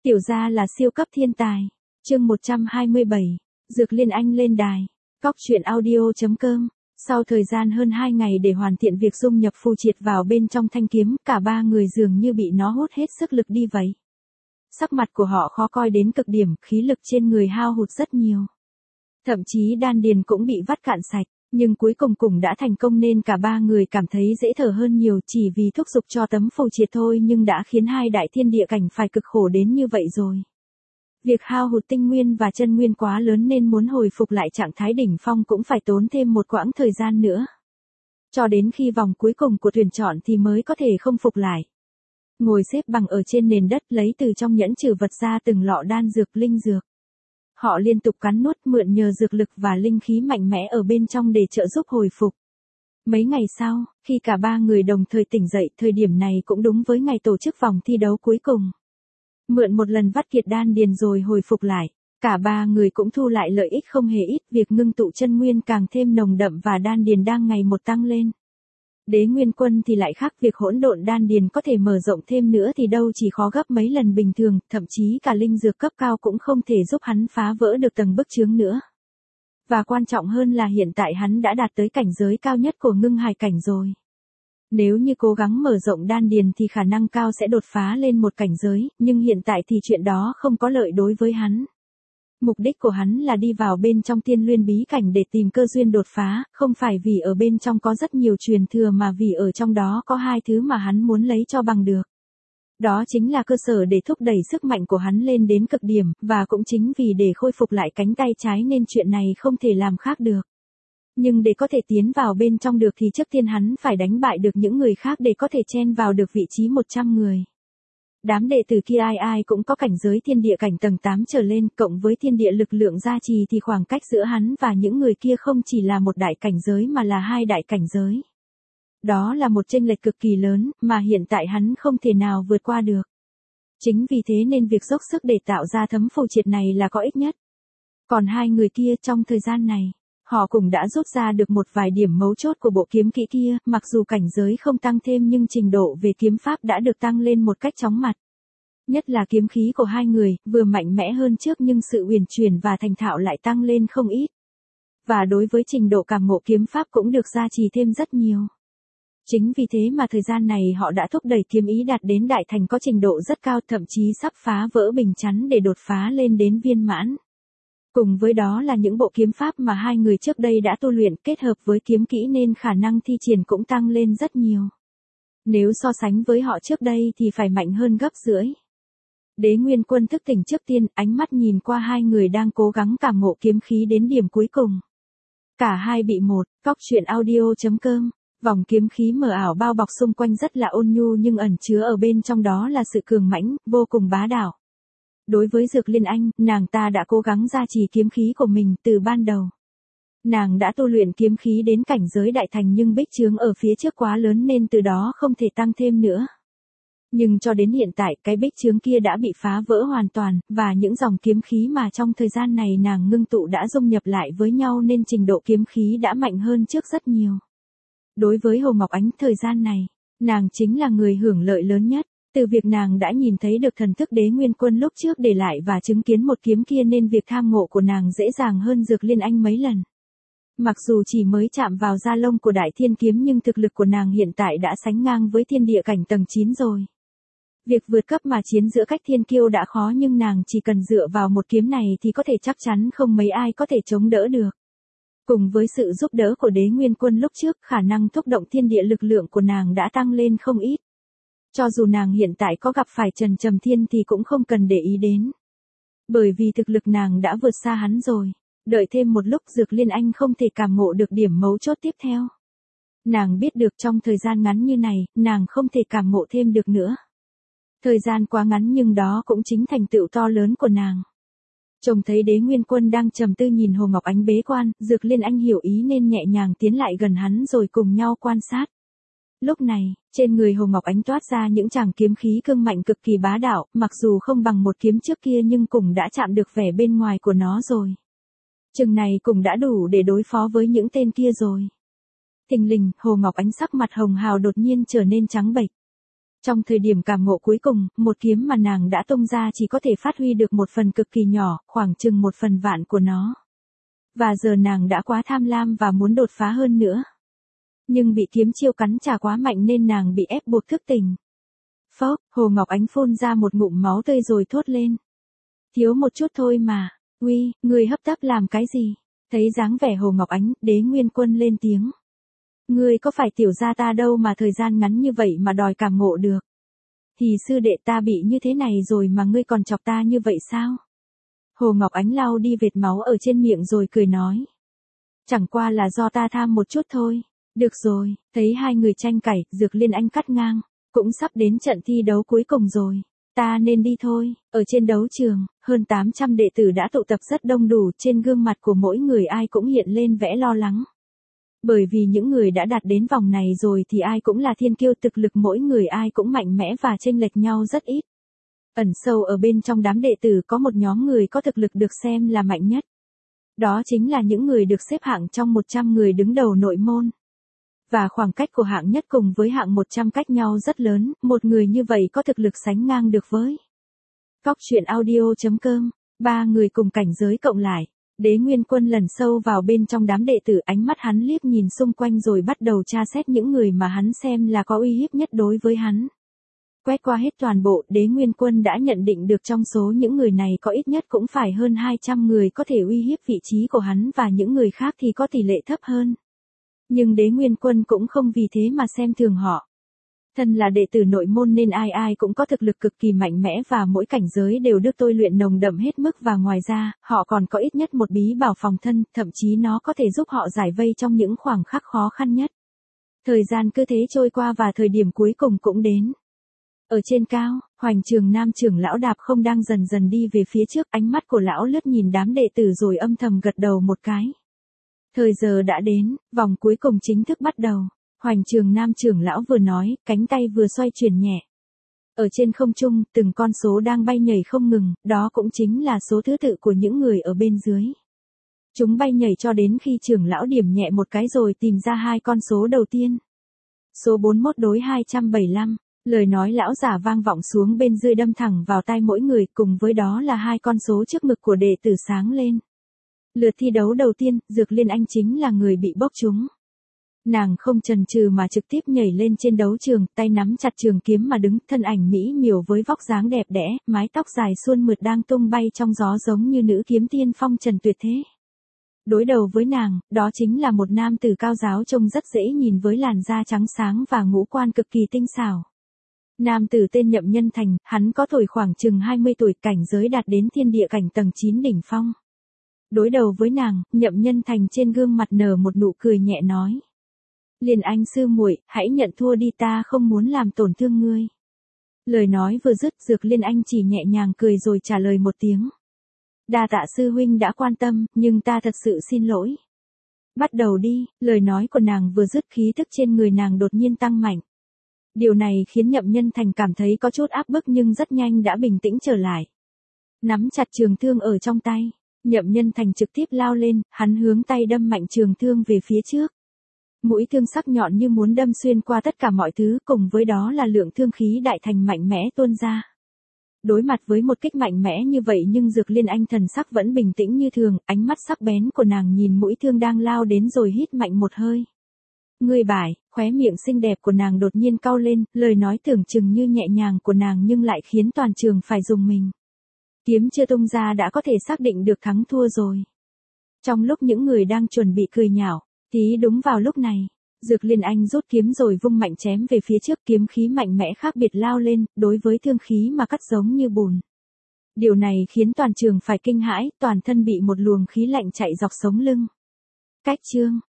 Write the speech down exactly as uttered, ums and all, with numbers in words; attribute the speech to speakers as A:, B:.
A: Tiểu gia là siêu cấp thiên tài. Chương một trăm hai mươi bảy. Dược Liên Anh lên đài. Cóc truyện audio.com. Sau thời gian hơn hai ngày để hoàn thiện việc dung nhập phù triệt vào bên trong thanh kiếm, cả ba người dường như bị nó hút hết sức lực đi vậy. Sắc mặt của họ khó coi đến cực điểm, khí lực trên người hao hụt rất nhiều. Thậm chí đan điền cũng bị vắt cạn sạch, nhưng cuối cùng cũng đã thành công nên cả ba người cảm thấy dễ thở hơn nhiều, chỉ vì thúc giục cho tấm phù triệt thôi nhưng đã khiến hai đại thiên địa cảnh phải cực khổ đến như vậy rồi. Việc hao hụt tinh nguyên và chân nguyên quá lớn nên muốn hồi phục lại trạng thái đỉnh phong cũng phải tốn thêm một quãng thời gian nữa. Cho đến khi vòng cuối cùng của tuyển chọn thì mới có thể không phục lại. Ngồi xếp bằng ở trên nền đất lấy từ trong nhẫn trữ vật ra từng lọ đan dược linh dược. Họ liên tục cắn nuốt mượn nhờ dược lực và linh khí mạnh mẽ ở bên trong để trợ giúp hồi phục. Mấy ngày sau, khi cả ba người đồng thời tỉnh dậy, thời điểm này cũng đúng với ngày tổ chức vòng thi đấu cuối cùng. Mượn một lần vắt kiệt đan điền rồi hồi phục lại, cả ba người cũng thu lại lợi ích không hề ít, việc ngưng tụ chân nguyên càng thêm nồng đậm và đan điền đang ngày một tăng lên. Đế Nguyên Quân thì lại khác, việc hỗn độn đan điền có thể mở rộng thêm nữa thì đâu chỉ khó gấp mấy lần bình thường, thậm chí cả linh dược cấp cao cũng không thể giúp hắn phá vỡ được tầng bức chướng nữa. Và quan trọng hơn là hiện tại hắn đã đạt tới cảnh giới cao nhất của ngưng hài cảnh rồi. Nếu như cố gắng mở rộng đan điền thì khả năng cao sẽ đột phá lên một cảnh giới, nhưng hiện tại thì chuyện đó không có lợi đối với hắn. Mục đích của hắn là đi vào bên trong tiên luyện bí cảnh để tìm cơ duyên đột phá, không phải vì ở bên trong có rất nhiều truyền thừa mà vì ở trong đó có hai thứ mà hắn muốn lấy cho bằng được. Đó chính là cơ sở để thúc đẩy sức mạnh của hắn lên đến cực điểm, và cũng chính vì để khôi phục lại cánh tay trái nên chuyện này không thể làm khác được. Nhưng để có thể tiến vào bên trong được thì trước tiên hắn phải đánh bại được những người khác để có thể chen vào được vị trí một trăm người. Đám đệ tử kia ai ai cũng có cảnh giới thiên địa cảnh tầng tám trở lên, cộng với thiên địa lực lượng gia trì thì khoảng cách giữa hắn và những người kia không chỉ là một đại cảnh giới mà là hai đại cảnh giới. Đó là một chênh lệch cực kỳ lớn, mà hiện tại hắn không thể nào vượt qua được. Chính vì thế nên việc dốc sức để tạo ra thấm phù triệt này là có ích nhất. Còn hai người kia trong thời gian này, họ cũng đã rút ra được một vài điểm mấu chốt của bộ kiếm kỹ kia, mặc dù cảnh giới không tăng thêm nhưng trình độ về kiếm pháp đã được tăng lên một cách chóng mặt. Nhất là kiếm khí của hai người, vừa mạnh mẽ hơn trước nhưng sự uyển chuyển và thành thạo lại tăng lên không ít. Và đối với trình độ cảm ngộ kiếm pháp cũng được gia trì thêm rất nhiều. Chính vì thế mà thời gian này họ đã thúc đẩy kiếm ý đạt đến đại thành có trình độ rất cao, thậm chí sắp phá vỡ bình chắn để đột phá lên đến viên mãn. Cùng với đó là những bộ kiếm pháp mà hai người trước đây đã tu luyện kết hợp với kiếm kỹ nên khả năng thi triển cũng tăng lên rất nhiều. Nếu so sánh với họ trước đây thì phải mạnh hơn gấp rưỡi. Đế Nguyên Quân thức tỉnh trước tiên, ánh mắt nhìn qua hai người đang cố gắng cảm ngộ kiếm khí đến điểm cuối cùng. Cả hai bị một, Cóc truyện audio.com. Vòng kiếm khí mờ ảo bao bọc xung quanh rất là ôn nhu nhưng ẩn chứa ở bên trong đó là sự cường mãnh, vô cùng bá đạo. Đối với Dược Liên Anh, nàng ta đã cố gắng gia trì kiếm khí của mình từ ban đầu. Nàng đã tu luyện kiếm khí đến cảnh giới đại thành nhưng bích chướng ở phía trước quá lớn nên từ đó không thể tăng thêm nữa. Nhưng cho đến hiện tại cái bích chướng kia đã bị phá vỡ hoàn toàn, và những dòng kiếm khí mà trong thời gian này nàng ngưng tụ đã dung nhập lại với nhau nên trình độ kiếm khí đã mạnh hơn trước rất nhiều. Đối với Hồ Ngọc Ánh thời gian này, nàng chính là người hưởng lợi lớn nhất. Từ việc nàng đã nhìn thấy được thần thức Đế Nguyên Quân lúc trước để lại và chứng kiến một kiếm kia nên việc tham ngộ của nàng dễ dàng hơn Dược Liên Anh mấy lần. Mặc dù chỉ mới chạm vào da lông của Đại Thiên Kiếm nhưng thực lực của nàng hiện tại đã sánh ngang với thiên địa cảnh tầng chín rồi. Việc vượt cấp mà chiến giữa cách thiên kiêu đã khó nhưng nàng chỉ cần dựa vào một kiếm này thì có thể chắc chắn không mấy ai có thể chống đỡ được. Cùng với sự giúp đỡ của Đế Nguyên Quân lúc trước, khả năng thúc động thiên địa lực lượng của nàng đã tăng lên không ít. Cho dù nàng hiện tại có gặp phải Trần Trầm Thiên thì cũng không cần để ý đến. Bởi vì thực lực nàng đã vượt xa hắn rồi. Đợi thêm một lúc Dược Liên Anh không thể cảm ngộ được điểm mấu chốt tiếp theo. Nàng biết được trong thời gian ngắn như này, nàng không thể cảm ngộ thêm được nữa. Thời gian quá ngắn nhưng đó cũng chính thành tựu to lớn của nàng. Trông thấy Đế Nguyên Quân đang trầm tư nhìn Hồ Ngọc Ánh bế quan, Dược Liên Anh hiểu ý nên nhẹ nhàng tiến lại gần hắn rồi cùng nhau quan sát. Lúc này, trên người Hồ Ngọc Ánh toát ra những tràng kiếm khí cương mạnh cực kỳ bá đạo, mặc dù không bằng một kiếm trước kia nhưng cũng đã chạm được vẻ bên ngoài của nó rồi. Chừng này cũng đã đủ để đối phó với những tên kia rồi. Thình lình, Hồ Ngọc Ánh sắc mặt hồng hào đột nhiên trở nên trắng bệch. Trong thời điểm cảm ngộ cuối cùng, một kiếm mà nàng đã tung ra chỉ có thể phát huy được một phần cực kỳ nhỏ, khoảng chừng một phần vạn của nó. Và giờ nàng đã quá tham lam và muốn đột phá hơn nữa. Nhưng bị kiếm chiêu cắn trả quá mạnh nên nàng bị ép buộc thức tỉnh. Phốc, Hồ Ngọc Ánh phun ra một ngụm máu tươi rồi thốt lên. Thiếu một chút thôi mà, uy, ngươi hấp tấp làm cái gì? Thấy dáng vẻ Hồ Ngọc Ánh, Đế Nguyên Quân lên tiếng. Ngươi có phải tiểu gia ta đâu mà thời gian ngắn như vậy mà đòi cảm ngộ được. Thì sư đệ ta bị như thế này rồi mà ngươi còn chọc ta như vậy sao? Hồ Ngọc Ánh lau đi vệt máu ở trên miệng rồi cười nói. Chẳng qua là do ta tham một chút thôi. Được rồi, thấy hai người tranh cãi, Dược Liên Anh cắt ngang. Cũng sắp đến trận thi đấu cuối cùng rồi. Ta nên đi thôi. Ở trên đấu trường, hơn tám trăm đệ tử đã tụ tập rất đông đủ, trên gương mặt của mỗi người ai cũng hiện lên vẻ lo lắng. Bởi vì những người đã đạt đến vòng này rồi thì ai cũng là thiên kiêu, thực lực mỗi người ai cũng mạnh mẽ và chênh lệch nhau rất ít. Ẩn sâu ở bên trong đám đệ tử có một nhóm người có thực lực được xem là mạnh nhất. Đó chính là những người được xếp hạng trong một trăm người đứng đầu nội môn. Và khoảng cách của hạng nhất cùng với hạng một trăm cách nhau rất lớn, một người như vậy có thực lực sánh ngang được với. Cóc truyện audio chấm com, ba người cùng cảnh giới cộng lại. Đế Nguyên Quân lần sâu vào bên trong đám đệ tử, ánh mắt hắn liếc nhìn xung quanh rồi bắt đầu tra xét những người mà hắn xem là có uy hiếp nhất đối với hắn. Quét qua hết toàn bộ, Đế Nguyên Quân đã nhận định được trong số những người này có ít nhất cũng phải hơn hai trăm người có thể uy hiếp vị trí của hắn và những người khác thì có tỷ lệ thấp hơn. Nhưng Đế Nguyên Quân cũng không vì thế mà xem thường họ. Thân là đệ tử nội môn nên ai ai cũng có thực lực cực kỳ mạnh mẽ và mỗi cảnh giới đều được tôi luyện nồng đậm hết mức và ngoài ra, họ còn có ít nhất một bí bảo phòng thân, thậm chí nó có thể giúp họ giải vây trong những khoảng khắc khó khăn nhất. Thời gian cứ thế trôi qua và thời điểm cuối cùng cũng đến. Ở trên cao, Hoành Trường Nam trưởng lão đạp không đang dần dần đi về phía trước, ánh mắt của lão lướt nhìn đám đệ tử rồi âm thầm gật đầu một cái. Thời giờ đã đến, vòng cuối cùng chính thức bắt đầu. Hoành Trường Nam trưởng lão vừa nói, cánh tay vừa xoay chuyển nhẹ. Ở trên không trung, từng con số đang bay nhảy không ngừng, đó cũng chính là số thứ tự của những người ở bên dưới. Chúng bay nhảy cho đến khi trưởng lão điểm nhẹ một cái rồi tìm ra hai con số đầu tiên. Số bốn mươi mốt đối hai trăm bảy mươi lăm, lời nói lão giả vang vọng xuống bên dưới đâm thẳng vào tai mỗi người, cùng với đó là hai con số trước ngực của đệ tử sáng lên. Lượt thi đấu đầu tiên, Dược Liên Anh chính là người bị bốc trúng. Nàng không chần chừ mà trực tiếp nhảy lên trên đấu trường, tay nắm chặt trường kiếm mà đứng, thân ảnh mỹ miều với vóc dáng đẹp đẽ, mái tóc dài suôn mượt đang tung bay trong gió giống như nữ kiếm tiên phong trần tuyệt thế. Đối đầu với nàng, đó chính là một nam tử cao giáo trông rất dễ nhìn với làn da trắng sáng và ngũ quan cực kỳ tinh xảo. Nam tử tên Nhậm Nhân Thành, hắn có tuổi khoảng chừng hai mươi tuổi, cảnh giới đạt đến thiên địa cảnh tầng chín đỉnh phong. Đối đầu với nàng, Nhậm Nhân Thành trên gương mặt nở một nụ cười nhẹ nói. Liên Anh sư muội, hãy nhận thua đi, ta không muốn làm tổn thương ngươi. Lời nói vừa dứt, Dược Liên Anh chỉ nhẹ nhàng cười rồi trả lời một tiếng. Đa tạ sư huynh đã quan tâm, nhưng ta thật sự xin lỗi. Bắt đầu đi, lời nói của nàng vừa dứt khí tức trên người nàng đột nhiên tăng mạnh. Điều này khiến Nhậm Nhân Thành cảm thấy có chút áp bức nhưng rất nhanh đã bình tĩnh trở lại. Nắm chặt trường thương ở trong tay, Nhậm Nhân Thành trực tiếp lao lên, hắn hướng tay đâm mạnh trường thương về phía trước. Mũi thương sắc nhọn như muốn đâm xuyên qua tất cả mọi thứ, cùng với đó là lượng thương khí đại thành mạnh mẽ tuôn ra. Đối mặt với một kích mạnh mẽ như vậy nhưng Dược Liên Anh thần sắc vẫn bình tĩnh như thường, ánh mắt sắc bén của nàng nhìn mũi thương đang lao đến rồi hít mạnh một hơi. Ngươi bại, khóe miệng xinh đẹp của nàng đột nhiên cau lên, lời nói tưởng chừng như nhẹ nhàng của nàng nhưng lại khiến toàn trường phải rùng mình. Kiếm chưa tung ra đã có thể xác định được thắng thua rồi. Trong lúc những người đang chuẩn bị cười nhạo, thì đúng vào lúc này, Dược Liên Anh rút kiếm rồi vung mạnh chém về phía trước, kiếm khí mạnh mẽ khác biệt lao lên, đối với thương khí mà cắt giống như bùn. Điều này khiến toàn trường phải kinh hãi, toàn thân bị một luồng khí lạnh chạy dọc sống lưng. Cách chương